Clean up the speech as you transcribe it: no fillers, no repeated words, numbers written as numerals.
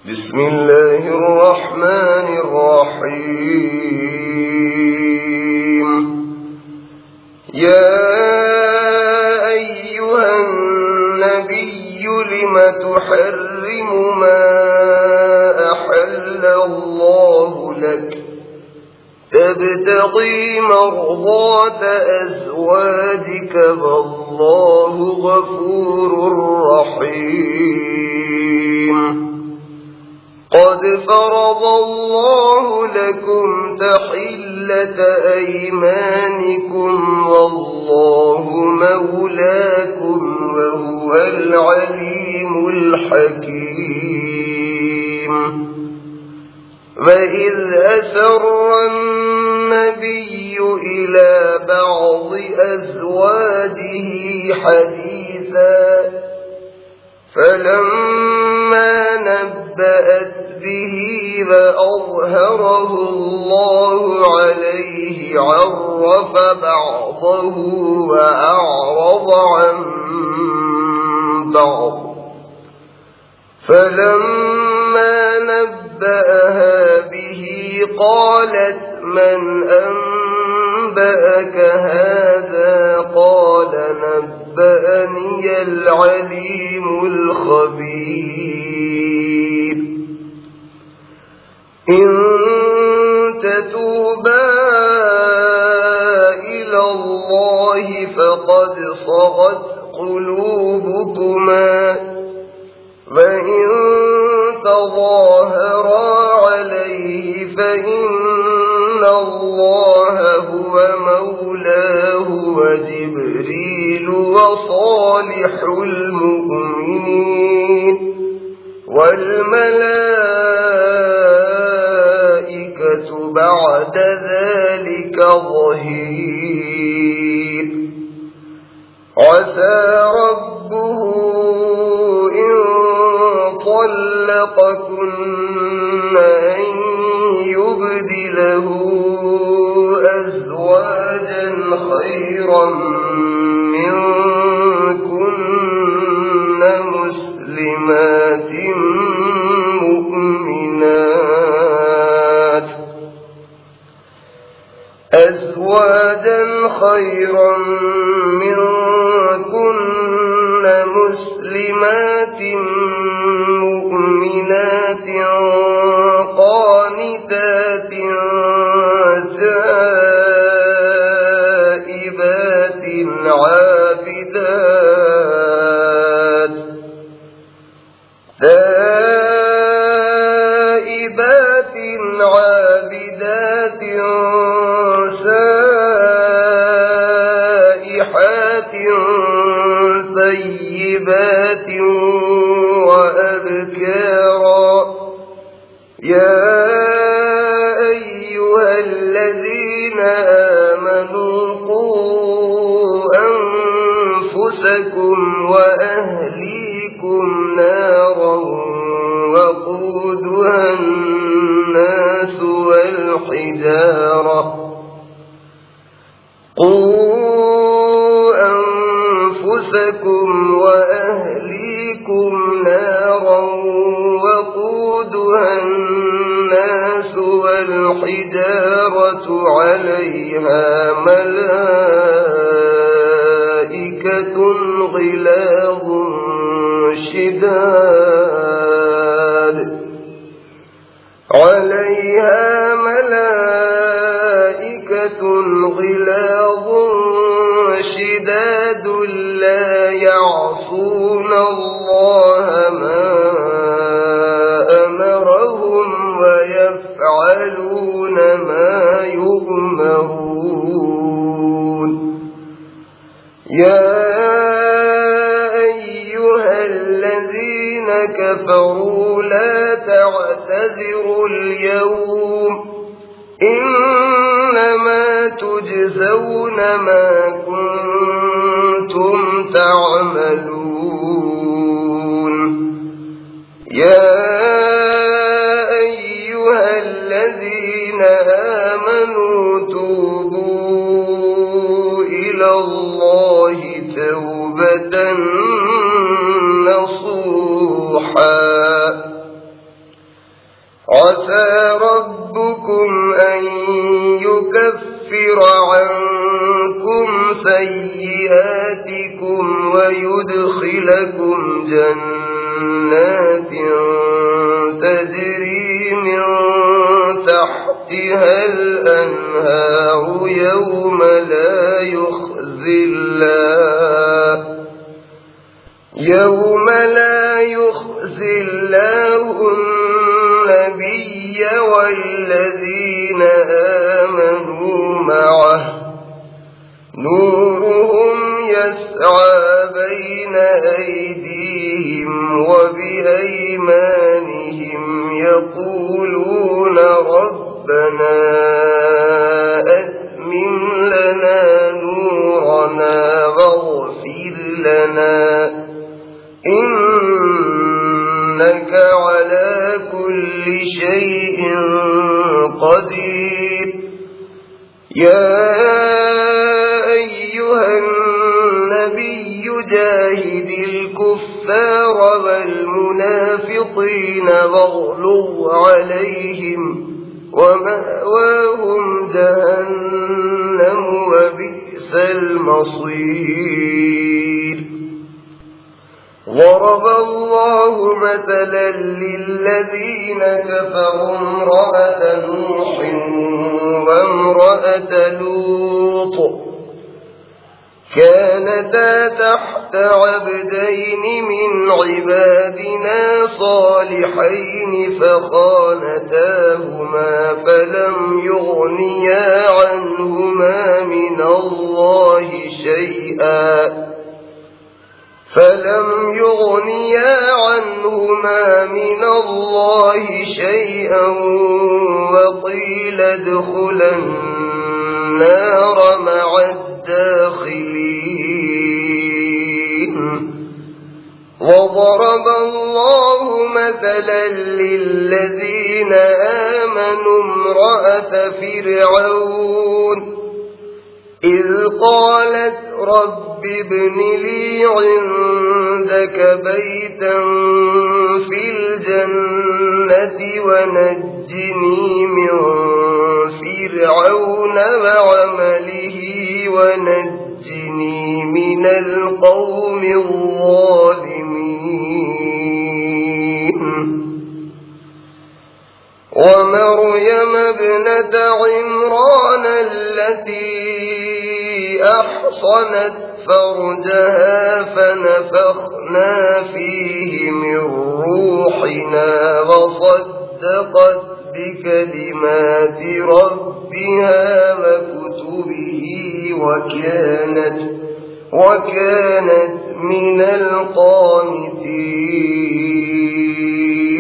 بسم الله الرحمن الرحيم. يا أيها النبي لم تحرم ما أحل الله لك تبتغي مرضات أزواجك والله غفور رحيم. قد فرض الله لكم تحلة أيمانكم والله مولاكم وهو العليم الحكيم. وإذ أسر النبي إلى بعض أزواجه حديثا فلما نبأت به وأظهره الله عليه عرف بعضه وأعرض عن بعض. فلما نبأها به قالت من أنبأك هذا؟ قال نبأني العليم الخبير. إن تتوبا إلى الله فقد صغت قلوبكما وإن تظاهرا عليه فإن الله هو مولاه وجبريل وصالح المؤمنين والملائكة بعد ذلك ظهير. عسى ربه إن طلقكن أن يبدله أزواجا خيرا منكن مسلمات مؤمنات أزواجا خيرا منكن مسلمات مؤمنات قانتات تائبات عابدات سائحات طيبات وأبكارا. يا أيها الذين آمنوا قوا أنفسكم وأهليكم نارا وقودها الناس والحجارة وأهليكم نارا وقودها الناس والحجارة عليها ملائكة غلاظ شداد لا يعصون الله ما أمرهم ويفعلون ما يؤمرون. يا أيها الذين كفروا لا تعتذروا اليوم إنما تجزون ما كنتم تعملون. يا أيها الذين آمنوا توبوا إلى الله توبة نصوحا لكم جنات تجري من تحتها الأنهار يوم لا يخزي الله النبي والذين آمنوا معه نورهم يسعى بين أيديهم وبأيمانهم يقولون ربنا أتمم لنا نورنا واغفر لنا إنك على كل شيء قدير. يا أيها النبي جاهد الكفار والمنافقين واغلظ عليهم ومأواهم جهنم وبئس المصير. ضرب الله مثلا للذين كفروا امرأة نوح وامرأة لوط كانتا تحت عبدين من عبادنا صالحين فخانتاهما فلم يغنيا عنهما من الله شيئا وقيل ادخلا النار مع الداخلين. وضرب الله مثلا للذين آمنوا امرأة فرعون إذ قالت رب ابن لي عندك بيتا في الجنة ونجني من فرعون وعمله ونجني من القوم الظالمين. ومريم ابنة عمران التي أحصنت فرجها فنفخنا فيه من روحنا وصدقت بكلمات ربها وكتبه وكانت من القانتين.